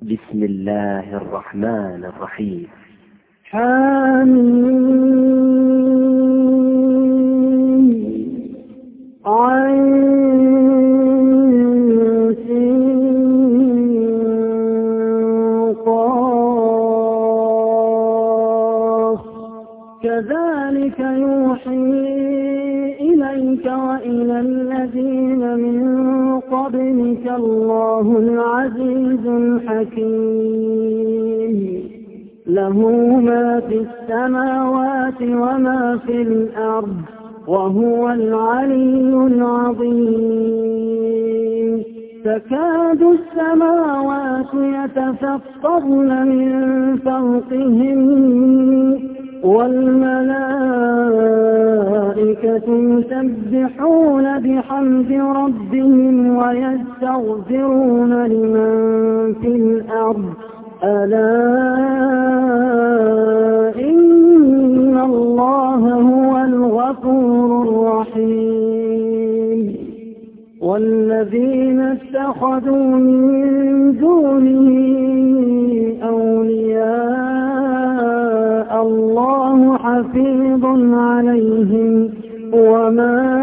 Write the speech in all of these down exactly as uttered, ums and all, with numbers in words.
بسم الله الرحمن الرحيم. حميم عين قاف كذلك يوحي إليك وإلى الذين من قبلك الله العزيز الحكيم له ما في السماوات وما في الأرض وهو العلي العظيم تكاد السماوات يتفطرن من فوقهم والملائكة يسبحون بحمد ربهم ويستغفرون لمن في الأرض ألا إن الله هو الغفور الرحيم والذين اتخذوا من دونه أولياء الله حفيظ عليهم وما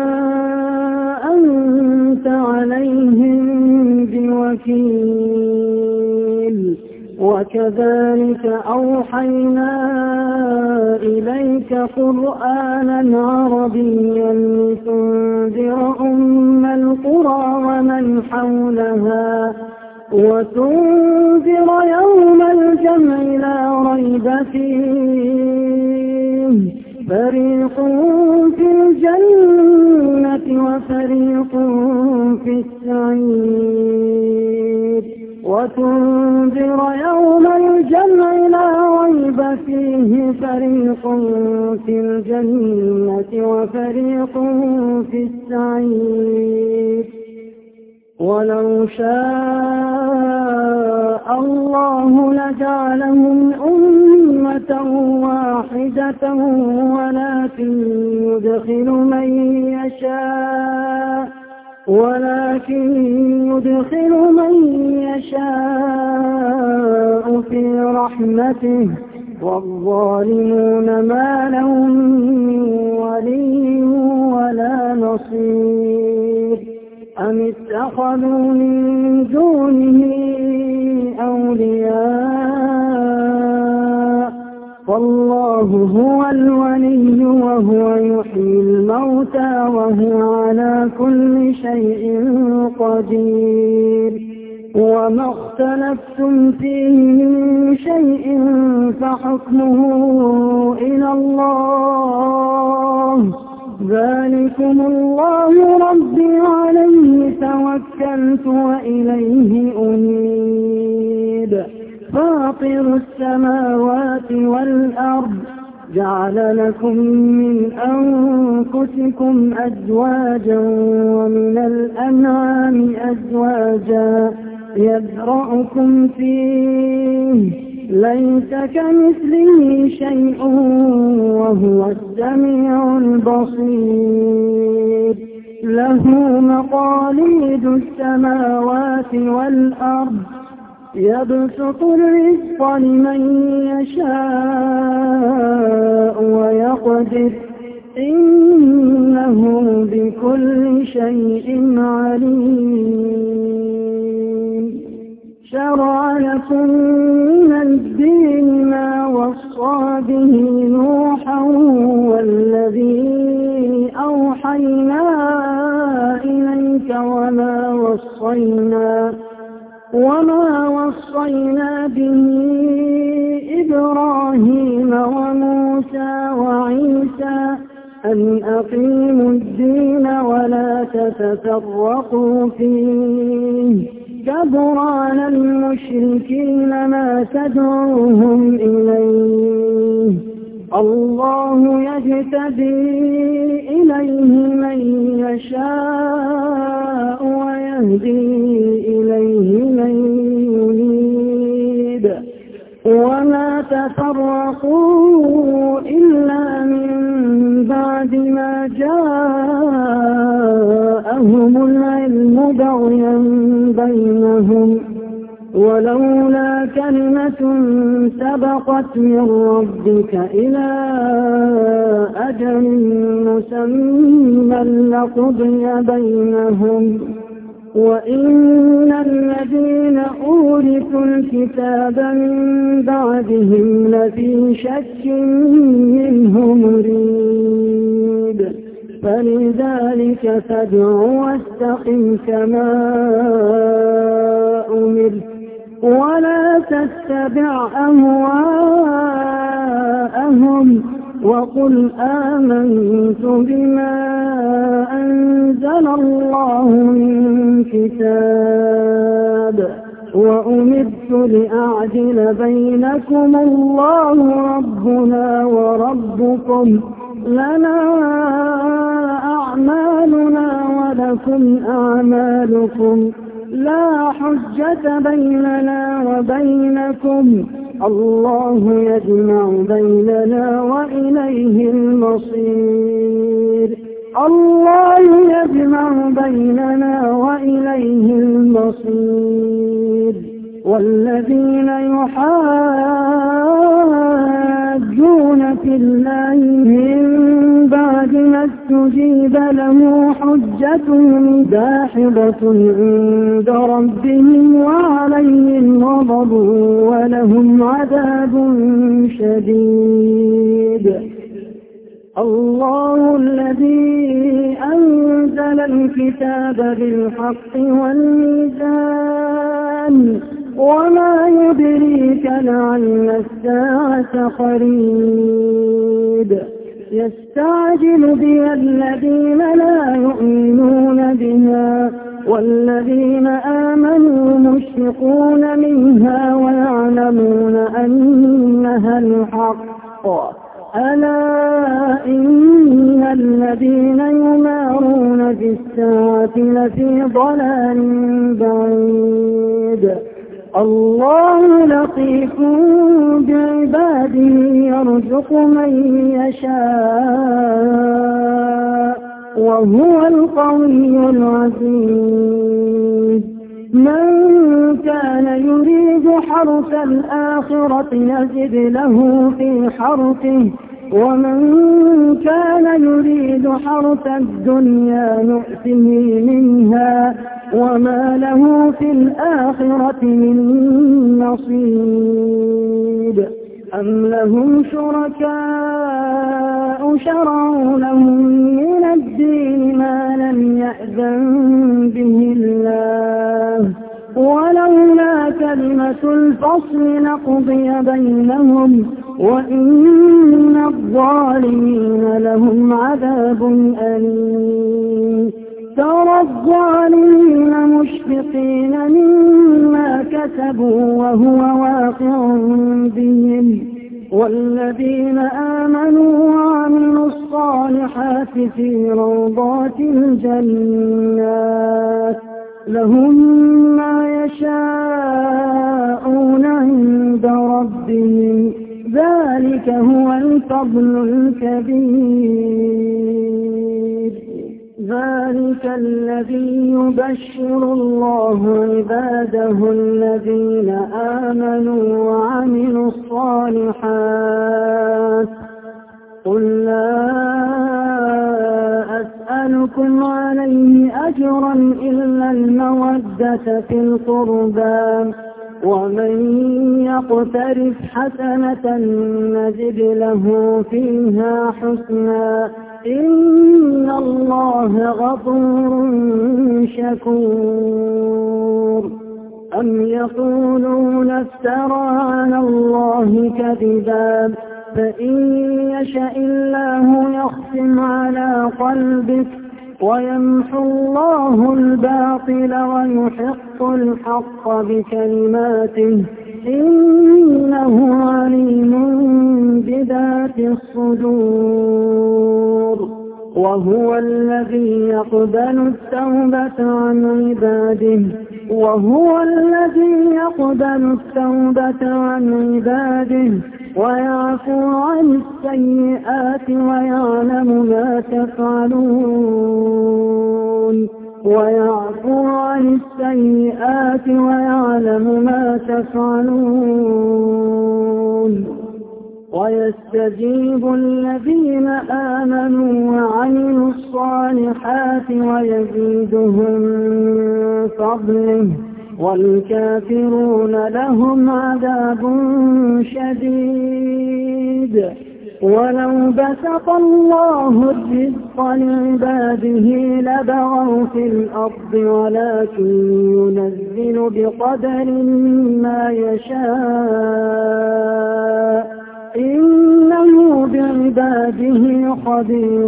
أنت عليهم بوكيل وكذلك أوحينا إليك قرآنا عربيا لتنذر أم القرى ومن حولها وتنذر يوم الجمع لا ريب فيه فريق في الجنة وفريق في السعير وتنذر يوم الجمع لا ريب فيه فريق في الجنة وفريق في السعير ولو شاء الله لجعلهم أمة واحدة ولكن يدخل من يشاء ولكن يدخل من يشاء في رحمته والظالمون ما لهم من ولي ولا نصير أم اتخذوا من دونه أولياء فالله هو الولي وهو يحيي الموتى وهو على كل شيء قدير وما اختلفتم فيه من شيء فحكمه إلى الله ذلكم الله ربي عليه توكلت وإليه أنيب فاطر السماوات والأرض جعل لكم من أنفسكم أزواجا ومن الأنعام أزواجا يذرأكم فيه ليس كمثله شيء وهو السميع البصير له مقاليد السماوات والأرض يبسط الرزق لمن يشاء ويقدر إنه بكل شيء عليم شرع لكم من الدين ما وصى به نوحا والذي أوحينا إليك وما وصينا وما وصينا به إبراهيم وموسى وعيسى أن أقيموا الدين ولا تتفرقوا فيه كبر على المشركين ما تدعوهم إليه الله يجتبي إليه من يشاء ويهدي إليه من ينيب وما تفرقوا إلا من بعد ما جاءهم العلم بغيا بينهم ولولا كلمة سبقت من ربك إلى أجل مسمى لقضي بينهم وإن الذين أورثوا الكتاب من بعدهم لفي شك منه مريب فلذلك فادع واستقم كما أمرت ولا تتبع أهواءهم وقل آمنت بما أنزل الله من كتاب وأمرت لأعدل بينكم الله ربنا وربكم لنا أعمالنا ولكم أعمالكم لا حجة بيننا وبينكم الله يجمع بيننا وإليه المصير الله يجمع بيننا وإليه المصير والذين يحاجون في الله من بعد ما استجيب له حجتهم داحضة عند ربهم وعليهم غضب ولهم عذاب شديد الله الذي أنزل الكتاب بالحق والميزان وما يدريك لعل الساعة قريب يستعجل بها الذين لا يؤمنون بها والذين آمنوا مشفقون منها ويعلمون أنها الحق ألا إن الذين يمارون في الساعة لفي ضلال بعيد الله لطيف بعباده يرزق من يشاء وهو القوي العزيز من كان يريد حرث الآخرة نزد له في حرثه ومن كان يريد حرث الدنيا نؤته منها وما له في الآخرة من نصيب أم لهم شركاء شرعوا لهم من الدين ما لم يأذن به الله ولولا كلمة الفصل لقضي بينهم وإن الظالمين لهم عذاب أليم ترى الظالمين مشفقين مما كسبوا وهو واقع بهم والذين آمنوا وعملوا الصالحات في روضات الجنات لهم ما يشاءون عند ربهم ذلك هو الفضل الكبير ذلك الذي يبشر الله عباده الذين آمنوا وعملوا الصالحات قل لا أسألكم عليه أجرا إلا المودة في القربى ومن يقترف حسنة نزد له فيها حسنا إن الله غفور شكور أم يقولون افترى على الله كذبا فإن يشاء الله يختم على قلبك ويمحو الله الباطل ويحق الحق بكلماته إنه عليم بذات الصدور وهو الذي يقبل التوبة عن عباده وهو الذي يقبل التوبة عن عباده ويعفو عن السيئات ويعلم ما تفعلون ويعفو عن السيئات ويعلم ما تفعلون ويستجيب الذين آمنوا وعملوا الصالحات ويزيدهم من فضله والكافرون لهم عذاب شديد. ولو بسط الله الرزق لعباده لبغوا في الأرض ولكن ينزل بقدر ما يشاء إنه بعباده خبير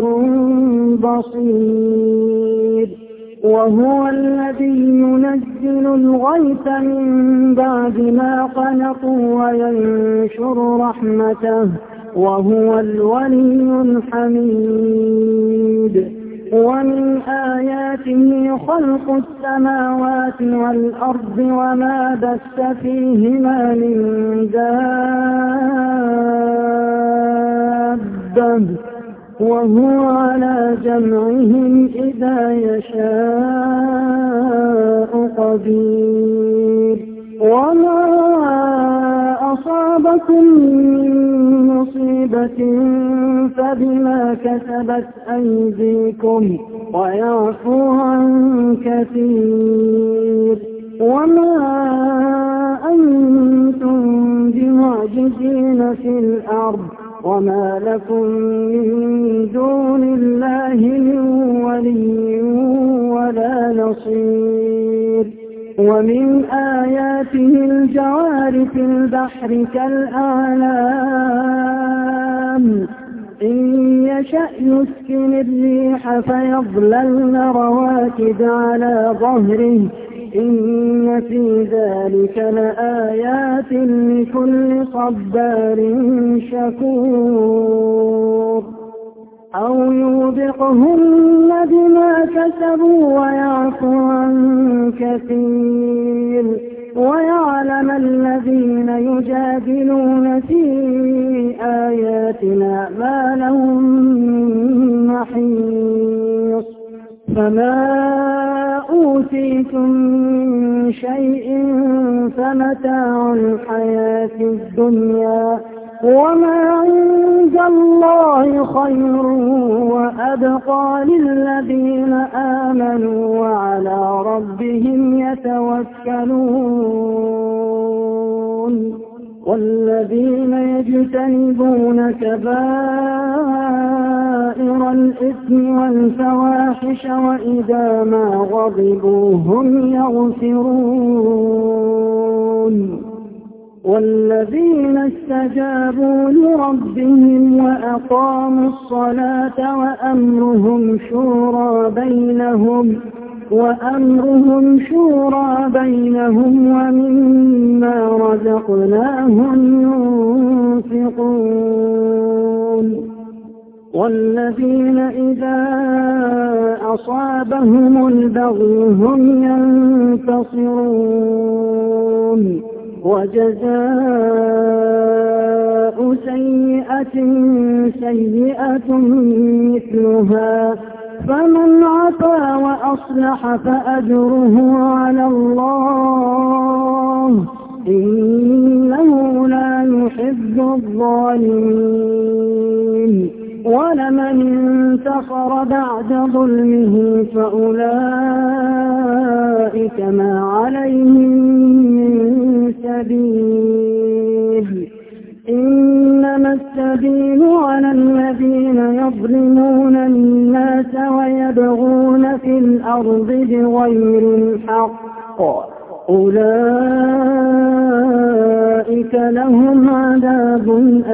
بصير. وهو الذي ينزل الغيث من بعد ما قنطوا وينشر رحمته وهو الولي الحميد. ومن آياته خلق السماوات والأرض وما بث فيهما من دابة وهو على جمعهم إذا يشاء قدير. وما أصابكم من مصيبة فبما كسبت أيديكم ويعفو عن كثير. وما أنتم بمعجزين في الأرض وما لكم من دون الله من ولي ولا نصير. ومن آياته الجوار في البحر كالأعلام إن يشأ يسكن الريح فيظللن رواكد على ظهره إن في ذلك لآيات لكل صبار شكور. أو يوبقهن بما كسبوا ويعفو عن كثير ويعلم الذين يجادلون في آياتنا ما لهم من محيص. فما أوتيتم من شيء فمتاع الحياة الدنيا وما عند الله خير وأبقى للذين آمنوا وعلى ربهم يتوكلون. والذين يجتنبون كبائر الإثم والفواحش وإذا ما غضبوا هم يغفرون. والذين استجابوا لربهم وأقاموا الصلاة وأمرهم شورى بينهم وأمرهم شورى بينهم ومما رزقناهم ينفقون. والذين إذا أصابهم البغي هم ينتصرون. وجزاء سيئة سيئة مثلها فمن عفا وأصلح فأجره على الله إنه لا يحب الظالمين. ولمن انتصر بعد ظلمه فأولئك ما عليهم من سبيل إنما السبيل على الذين يظلمون الناس ويبغون في الأرض بغير الحق أولئك لهم عذاب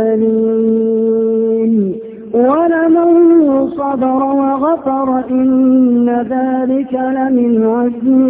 أليم. ولمن صبر وغفر إن ذلك لمن عزم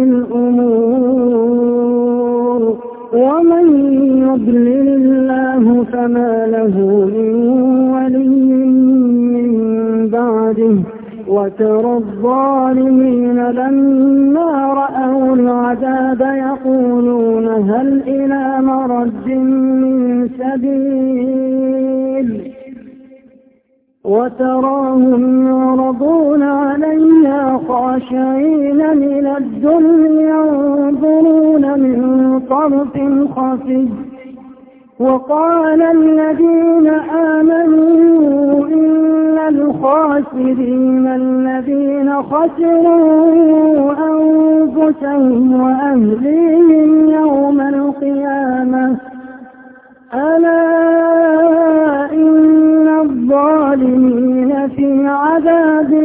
الأمور. ومن يضلل الله فما له من ولي من بعده وترى الظالمين لما رأوا العذاب يقولون هل إلى مرد من سبيل وتراهم يعرضون عليها خاشعين من الذل ينظرون من طرف خفي. وقال الذين آمنوا إن الخاسرين الذين خسروا أنفسهم وأهليهم يوم القيامة ألا إن الظالمين في عذاب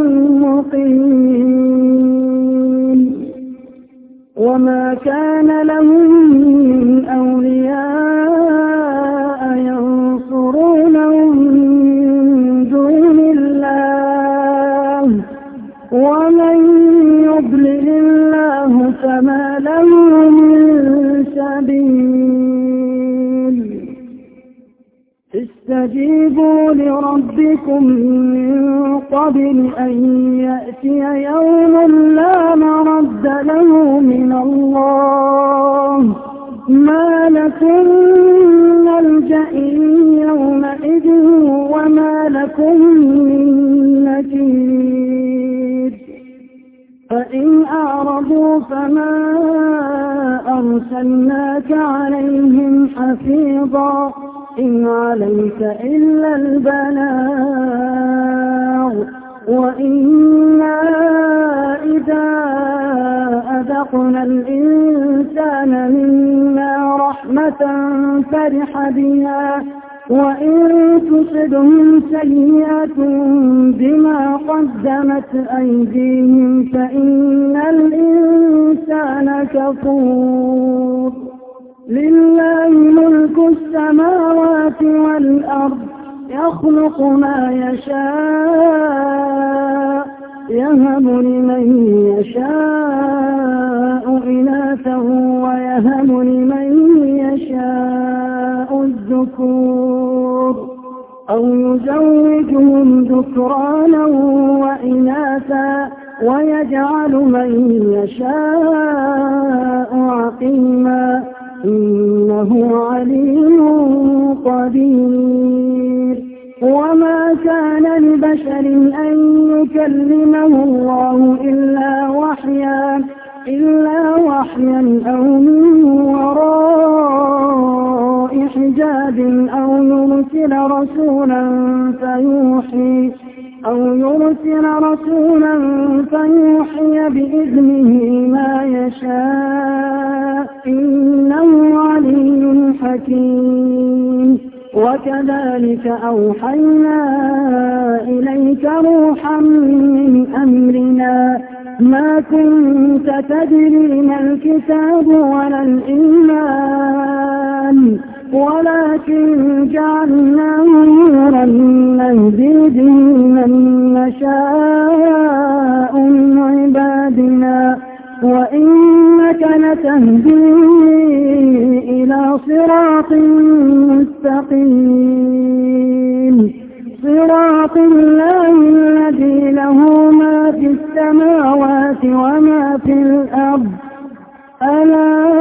مقيم. وما كان لهم من أولياء ينصرونهم من دون الله ومن يضلل الله فما له من سبيل. استجيبوا لربكم من قبل أن يأتي يوم لا مرد له من الله ما لكم من ملجأ يومئذ وما لكم من نكير. فإن أعرضوا فما أرسلناك عليهم حفيظا إن عليك إلا البلاغ وإنا إذا أذقنا الإنسان منا رحمة فرح بها وإن تصبهم سيئة بما قدمت أيديهم فإن الإنسان كفور. لله ملك السماوات والأرض يخلق ما يشاء يهب لمن يشاء إناثا ويهب لمن يشاء الذكور أو يزوجهم ذكرانا وإناثا ويجعل من يشاء عقيما إنه عليم قدير. وما كان لبشر أن يكلمه الله إلا وحيا إلا وحيا أو من وراء حجاب أو يرسل رسولا فيوحي أو يرسل رسولا فيوحي بإذنه ما يشاء إنه علي حكيم. وكذلك أوحينا إليك روحا من أمرنا ما كنت تدري ما الكتاب ولا الإيمان ولكن جعلناه نورا نهدي به من نشاء من عبادنا وإنك لتهدي إلى صراط مستقيم صراط الله الذي له ما في السماوات وما في الأرض ألا